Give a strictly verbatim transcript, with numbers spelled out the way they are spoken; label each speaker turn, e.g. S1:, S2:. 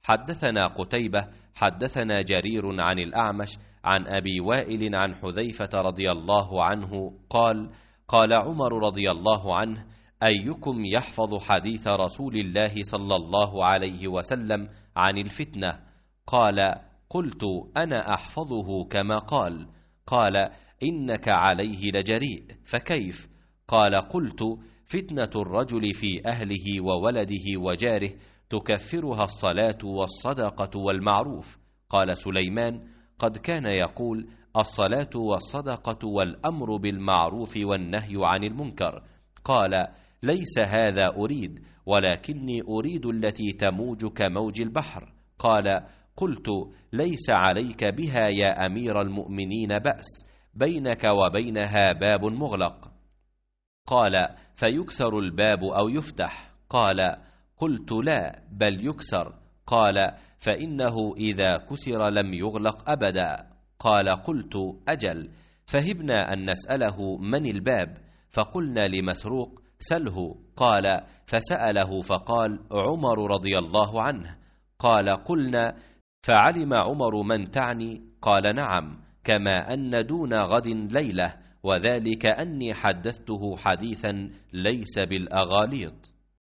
S1: حدثنا قتيبة حدثنا جرير عن الأعمش عن أبي وائل عن حذيفة رضي الله عنه قال قال عمر رضي الله عنه: أيكم يحفظ حديث رسول الله صلى الله عليه وسلم عن الفتنة؟ قال: قلت: أنا أحفظه كما قال. قال: إنك عليه لجريء، فكيف؟ قال: قلت: فتنة الرجل في أهله وولده وجاره تكفرها الصلاة والصدقة والمعروف. قال سليمان: قد كان يقول: الصلاة والصدقة والأمر بالمعروف والنهي عن المنكر. قال: ليس هذا أريد، ولكني أريد التي تموج كموج البحر. قال: قلت: ليس عليك بها يا أمير المؤمنين بأس، بينك وبينها باب مغلق. قال: فيكسر الباب أو يفتح؟ قال: قلت: لا، بل يكسر. قال: فإنه إذا كسر لم يغلق أبدا. قال: قلت: أجل. فهبنا أن نسأله من الباب، فقلنا لمسروق: سله. قال: فسأله فقال: عمر رضي الله عنه. قال: قلنا: فعلم عمر من تعني؟ قال: نعم، كما أن دون غد ليلة، وذلك أني حدثته حديثا ليس بالأغاليط.